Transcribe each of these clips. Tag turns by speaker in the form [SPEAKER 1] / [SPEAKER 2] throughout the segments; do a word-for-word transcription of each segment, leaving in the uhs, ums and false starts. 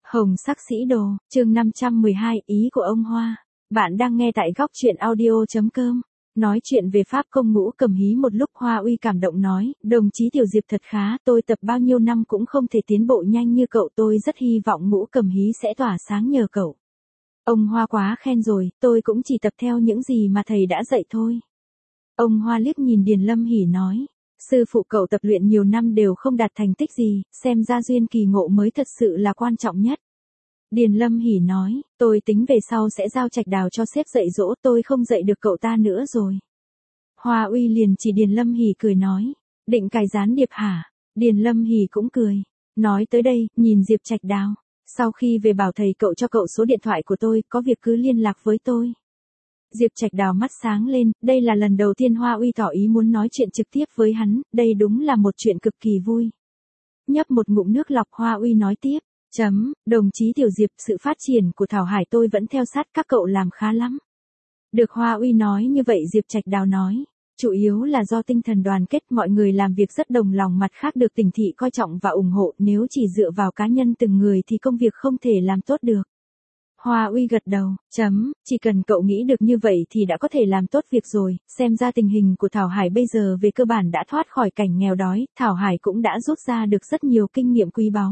[SPEAKER 1] Hồng sắc sĩ đồ, chương năm trăm mười hai, ý của ông Hoa. Bạn đang nghe tại góc truyện audio.com. Nói chuyện về Pháp công Ngũ Cẩm Hí một lúc, Hoa Uy cảm động nói, đồng chí Tiểu Diệp thật khá, tôi tập bao nhiêu năm cũng không thể tiến bộ nhanh như cậu, tôi rất hy vọng Ngũ Cẩm Hí sẽ tỏa sáng nhờ cậu. Ông Hoa quá khen rồi, tôi cũng chỉ tập theo những gì mà thầy đã dạy thôi. Ông Hoa liếc nhìn Điền Lâm Hỷ nói, sư phụ cậu tập luyện nhiều năm đều không đạt thành tích gì, xem ra duyên kỳ ngộ mới thật sự là quan trọng nhất. Điền Lâm Hỷ nói, tôi tính về sau sẽ giao Trạch Đào cho sếp dạy dỗ, tôi không dạy được cậu ta nữa rồi. Hoa Uy liền chỉ Điền Lâm Hỷ cười nói, định cài gián điệp hả? Điền Lâm Hỷ cũng cười, nói tới đây, nhìn Diệp Trạch Đào, sau khi về bảo thầy cậu cho cậu số điện thoại của tôi, có việc cứ liên lạc với tôi. Diệp Trạch Đào mắt sáng lên, đây là lần đầu tiên Hoa Uy tỏ ý muốn nói chuyện trực tiếp với hắn, đây đúng là một chuyện cực kỳ vui. Nhấp một ngụm nước lọc, Hoa Uy nói tiếp, chấm, đồng chí Tiểu Diệp, sự phát triển của Thảo Hải tôi vẫn theo sát, các cậu làm khá lắm. Được Hoa Uy nói như vậy, Diệp Trạch Đào nói, chủ yếu là do tinh thần đoàn kết, mọi người làm việc rất đồng lòng, mặt khác được tỉnh thị coi trọng và ủng hộ, nếu chỉ dựa vào cá nhân từng người thì công việc không thể làm tốt được. Hoa Uy gật đầu, chấm, chỉ cần cậu nghĩ được như vậy thì đã có thể làm tốt việc rồi, xem ra tình hình của Thảo Hải bây giờ về cơ bản đã thoát khỏi cảnh nghèo đói, Thảo Hải cũng đã rút ra được rất nhiều kinh nghiệm quý báu.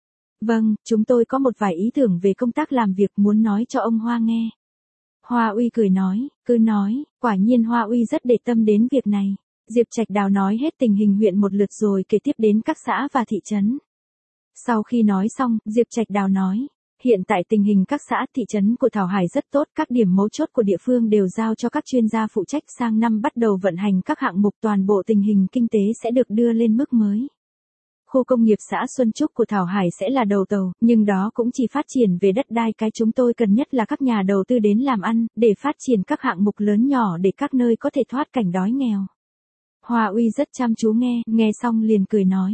[SPEAKER 1] Vâng, chúng tôi có một vài ý tưởng về công tác làm việc muốn nói cho ông Hoa nghe. Hoa Uy cười nói, cứ nói, quả nhiên Hoa Uy rất để tâm đến việc này. Diệp Trạch Đào nói hết tình hình huyện một lượt rồi kể tiếp đến các xã và thị trấn. Sau khi nói xong, Diệp Trạch Đào nói, hiện tại tình hình các xã, thị trấn của Thảo Hải rất tốt, các điểm mấu chốt của địa phương đều giao cho các chuyên gia phụ trách, sang năm bắt đầu vận hành các hạng mục, toàn bộ tình hình kinh tế sẽ được đưa lên mức mới. Khu công nghiệp xã Xuân Trúc của Thảo Hải sẽ là đầu tàu, nhưng đó cũng chỉ phát triển về đất đai, cái chúng tôi cần nhất là các nhà đầu tư đến làm ăn, để phát triển các hạng mục lớn nhỏ để các nơi có thể thoát cảnh đói nghèo. Hoa Uy rất chăm chú nghe, nghe xong liền cười nói.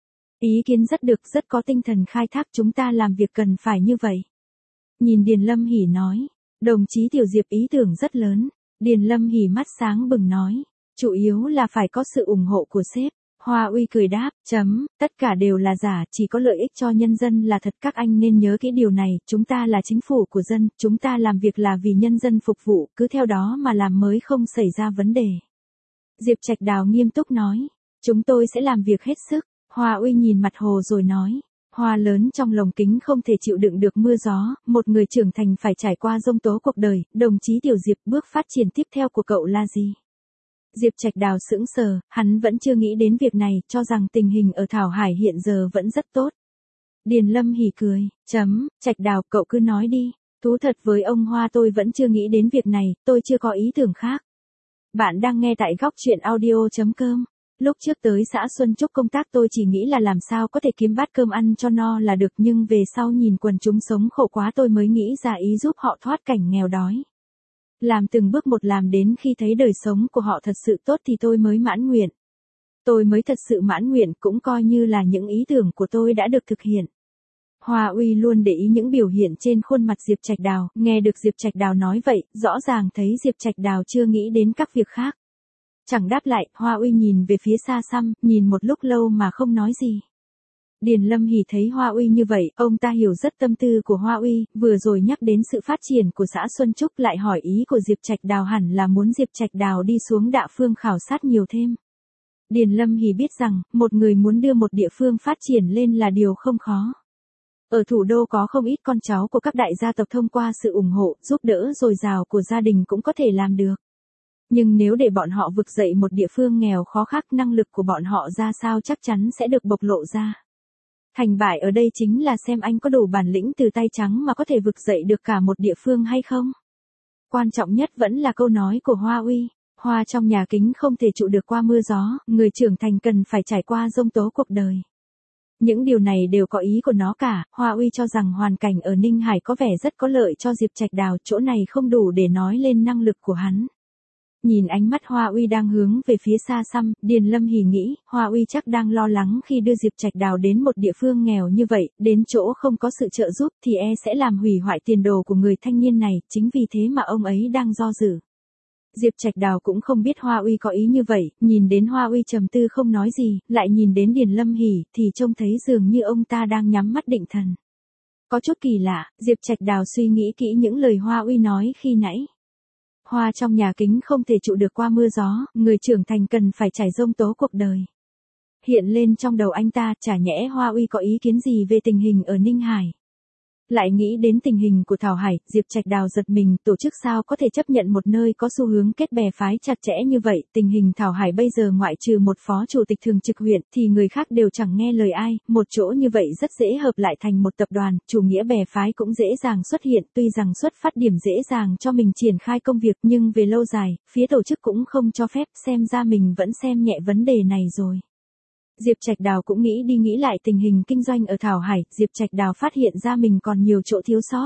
[SPEAKER 1] Ý kiến rất được, rất có tinh thần khai thác, chúng ta làm việc cần phải như vậy. Nhìn Điền Lâm Hỷ nói, đồng chí Tiểu Diệp ý tưởng rất lớn. Điền Lâm Hỷ mắt sáng bừng nói, chủ yếu là phải có sự ủng hộ của sếp. Hoa Uy cười đáp, chấm, tất cả đều là giả, chỉ có lợi ích cho nhân dân là thật, các anh nên nhớ kỹ điều này, chúng ta là chính phủ của dân, chúng ta làm việc là vì nhân dân phục vụ, cứ theo đó mà làm mới không xảy ra vấn đề. Diệp Trạch Đào nghiêm túc nói, chúng tôi sẽ làm việc hết sức. Hoa Uy nhìn mặt hồ rồi nói, hoa lớn trong lồng kính không thể chịu đựng được mưa gió, một người trưởng thành phải trải qua giông tố cuộc đời, đồng chí Tiểu Diệp, bước phát triển tiếp theo của cậu là gì? Diệp Trạch Đào sững sờ, hắn vẫn chưa nghĩ đến việc này, cho rằng tình hình ở Thảo Hải hiện giờ vẫn rất tốt. Điền Lâm Hỷ cười, chấm, Trạch Đào, cậu cứ nói đi, thú thật với ông Hoa tôi vẫn chưa nghĩ đến việc này, tôi chưa có ý tưởng khác. Bạn đang nghe tại góc truyện audio.com. Lúc trước tới xã Xuân Trúc công tác tôi chỉ nghĩ là làm sao có thể kiếm bát cơm ăn cho no là được, nhưng về sau nhìn quần chúng sống khổ quá tôi mới nghĩ ra ý giúp họ thoát cảnh nghèo đói. Làm từng bước một, làm đến khi thấy đời sống của họ thật sự tốt thì tôi mới mãn nguyện. Tôi mới thật sự mãn nguyện, cũng coi như là những ý tưởng của tôi đã được thực hiện. Hoa Uy luôn để ý những biểu hiện trên khuôn mặt Diệp Trạch Đào, nghe được Diệp Trạch Đào nói vậy, rõ ràng thấy Diệp Trạch Đào chưa nghĩ đến các việc khác. Chẳng đáp lại, Hoa Uy nhìn về phía xa xăm, nhìn một lúc lâu mà không nói gì. Điền Lâm Hỷ thấy Hoa Uy như vậy, ông ta hiểu rất tâm tư của Hoa Uy, vừa rồi nhắc đến sự phát triển của xã Xuân Trúc, lại hỏi ý của Diệp Trạch Đào hẳn là muốn Diệp Trạch Đào đi xuống địa phương khảo sát nhiều thêm. Điền Lâm Hỷ biết rằng, một người muốn đưa một địa phương phát triển lên là điều không khó. Ở thủ đô có không ít con cháu của các đại gia tộc thông qua sự ủng hộ, giúp đỡ dồi dào của gia đình cũng có thể làm được. Nhưng nếu để bọn họ vực dậy một địa phương nghèo khó khăn, năng lực của bọn họ ra sao chắc chắn sẽ được bộc lộ ra. Thành bại ở đây chính là xem anh có đủ bản lĩnh từ tay trắng mà có thể vực dậy được cả một địa phương hay không. Quan trọng nhất vẫn là câu nói của Hoa Uy, hoa trong nhà kính không thể trụ được qua mưa gió, người trưởng thành cần phải trải qua giông tố cuộc đời. Những điều này đều có ý của nó cả, Hoa Uy cho rằng hoàn cảnh ở Ninh Hải có vẻ rất có lợi cho Diệp Trạch Đào, chỗ này không đủ để nói lên năng lực của hắn. Nhìn ánh mắt Hoa Uy đang hướng về phía xa xăm, Điền Lâm Hỷ nghĩ, Hoa Uy chắc đang lo lắng khi đưa Diệp Trạch Đào đến một địa phương nghèo như vậy, đến chỗ không có sự trợ giúp thì e sẽ làm hủy hoại tiền đồ của người thanh niên này, chính vì thế mà ông ấy đang do dự. Diệp Trạch Đào cũng không biết Hoa Uy có ý như vậy, nhìn đến Hoa Uy trầm tư không nói gì, lại nhìn đến Điền Lâm Hỷ thì trông thấy dường như ông ta đang nhắm mắt định thần. Có chút kỳ lạ, Diệp Trạch Đào suy nghĩ kỹ những lời Hoa Uy nói khi nãy. Hoa trong nhà kính không thể trụ được qua mưa gió, người trưởng thành cần phải trải giông tố cuộc đời. Hiện lên trong đầu anh ta, chả nhẽ Hoa Uy có ý kiến gì về tình hình ở Ninh Hải. Lại nghĩ đến tình hình của Thảo Hải, Diệp Trạch Đào giật mình, tổ chức sao có thể chấp nhận một nơi có xu hướng kết bè phái chặt chẽ như vậy, tình hình Thảo Hải bây giờ ngoại trừ một phó chủ tịch thường trực huyện thì người khác đều chẳng nghe lời ai, một chỗ như vậy rất dễ hợp lại thành một tập đoàn, chủ nghĩa bè phái cũng dễ dàng xuất hiện, tuy rằng xuất phát điểm dễ dàng cho mình triển khai công việc nhưng về lâu dài, phía tổ chức cũng không cho phép, xem ra mình vẫn xem nhẹ vấn đề này rồi. Diệp Trạch Đào cũng nghĩ đi nghĩ lại tình hình kinh doanh ở Thảo Hải, Diệp Trạch Đào phát hiện ra mình còn nhiều chỗ thiếu sót.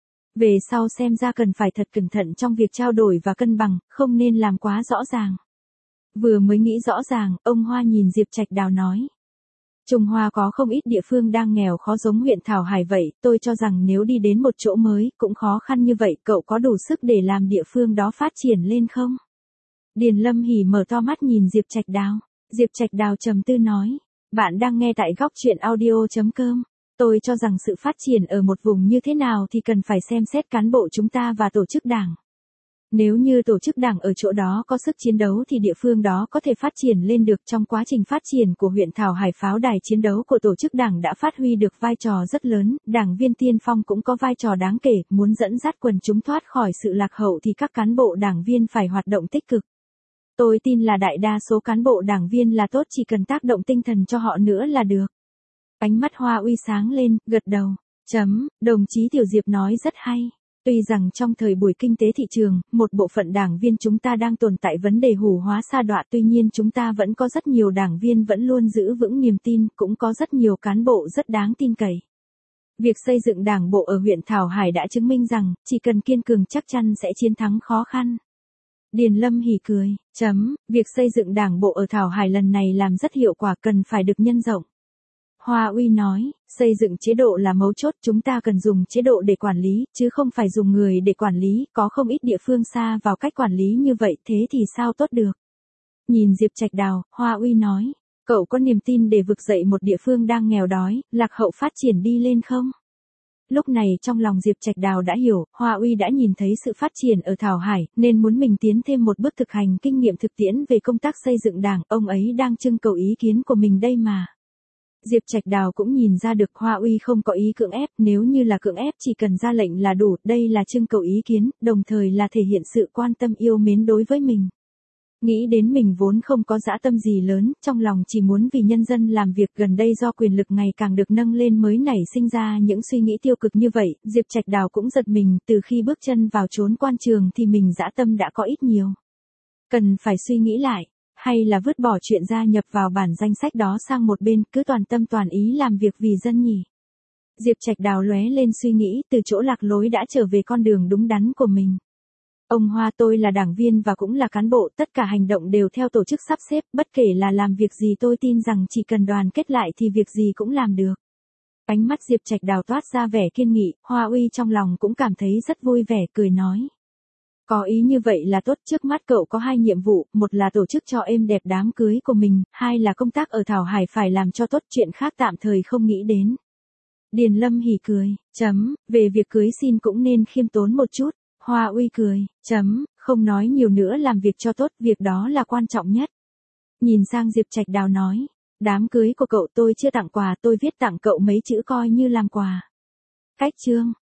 [SPEAKER 1] Về sau xem ra cần phải thật cẩn thận trong việc trao đổi và cân bằng, không nên làm quá rõ ràng. Vừa mới nghĩ rõ ràng, ông Hoa nhìn Diệp Trạch Đào nói. Trung Hoa có không ít địa phương đang nghèo khó giống huyện Thảo Hải vậy, tôi cho rằng nếu đi đến một chỗ mới, cũng khó khăn như vậy, cậu có đủ sức để làm địa phương đó phát triển lên không? Điền Lâm Hỉ mở to mắt nhìn Diệp Trạch Đào. Diệp Trạch Đào trầm tư nói, bạn đang nghe tại góc truyện audio chấm com. Tôi cho rằng sự phát triển ở một vùng như thế nào thì cần phải xem xét cán bộ chúng ta và tổ chức đảng. Nếu như tổ chức đảng ở chỗ đó có sức chiến đấu thì địa phương đó có thể phát triển lên được. Trong quá trình phát triển của huyện Thảo Hải, pháo đài chiến đấu của tổ chức đảng đã phát huy được vai trò rất lớn, đảng viên tiên phong cũng có vai trò đáng kể, muốn dẫn dắt quần chúng thoát khỏi sự lạc hậu thì các cán bộ đảng viên phải hoạt động tích cực. Tôi tin là đại đa số cán bộ đảng viên là tốt, chỉ cần tác động tinh thần cho họ nữa là được. Ánh mắt Hoa Uy sáng lên, gật đầu. Chấm, đồng chí Tiểu Diệp nói rất hay. Tuy rằng trong thời buổi kinh tế thị trường, một bộ phận đảng viên chúng ta đang tồn tại vấn đề hủ hóa sa đọa, tuy nhiên chúng ta vẫn có rất nhiều đảng viên vẫn luôn giữ vững niềm tin, cũng có rất nhiều cán bộ rất đáng tin cậy. Việc xây dựng đảng bộ ở huyện Thảo Hải đã chứng minh rằng, chỉ cần kiên cường chắc chắn sẽ chiến thắng khó khăn. Điền Lâm Hỉ cười, chấm, việc xây dựng đảng bộ ở Thảo Hải lần này làm rất hiệu quả, cần phải được nhân rộng. Hoa Uy nói, xây dựng chế độ là mấu chốt, chúng ta cần dùng chế độ để quản lý, chứ không phải dùng người để quản lý, có không ít địa phương xa vào cách quản lý như vậy, thế thì sao tốt được. Nhìn Diệp Trạch Đào, Hoa Uy nói, cậu có niềm tin để vực dậy một địa phương đang nghèo đói, lạc hậu phát triển đi lên không? Lúc này trong lòng Diệp Trạch Đào đã hiểu, Hoa Uy đã nhìn thấy sự phát triển ở Thảo Hải, nên muốn mình tiến thêm một bước thực hành kinh nghiệm thực tiễn về công tác xây dựng đảng, ông ấy đang trưng cầu ý kiến của mình đây mà. Diệp Trạch Đào cũng nhìn ra được Hoa Uy không có ý cưỡng ép, nếu như là cưỡng ép chỉ cần ra lệnh là đủ, đây là trưng cầu ý kiến, đồng thời là thể hiện sự quan tâm yêu mến đối với mình. Nghĩ đến mình vốn không có dã tâm gì lớn, trong lòng chỉ muốn vì nhân dân làm việc, gần đây do quyền lực ngày càng được nâng lên mới nảy sinh ra những suy nghĩ tiêu cực như vậy, Diệp Trạch Đào cũng giật mình, từ khi bước chân vào chốn quan trường thì mình dã tâm đã có ít nhiều. Cần phải suy nghĩ lại, hay là vứt bỏ chuyện gia nhập vào bản danh sách đó sang một bên, cứ toàn tâm toàn ý làm việc vì dân nhỉ. Diệp Trạch Đào lóe lên suy nghĩ, từ chỗ lạc lối đã trở về con đường đúng đắn của mình. Ông Hoa, tôi là đảng viên và cũng là cán bộ, tất cả hành động đều theo tổ chức sắp xếp, bất kể là làm việc gì tôi tin rằng chỉ cần đoàn kết lại thì việc gì cũng làm được. Ánh mắt Diệp Trạch Đào toát ra vẻ kiên nghị, Hoa Uy trong lòng cũng cảm thấy rất vui vẻ, cười nói. Có ý như vậy là tốt, trước mắt cậu có hai nhiệm vụ, một là tổ chức cho êm đẹp đám cưới của mình, hai là công tác ở Thảo Hải phải làm cho tốt, chuyện khác tạm thời không nghĩ đến. Điền Lâm Hỉ cười, chấm, về việc cưới xin cũng nên khiêm tốn một chút. Hoa Uy cười, chấm, không nói nhiều nữa, làm việc cho tốt, việc đó là quan trọng nhất. Nhìn sang Diệp Trạch Đào nói, đám cưới của cậu tôi chưa tặng quà, tôi viết tặng cậu mấy chữ coi như làm quà. Cách chương.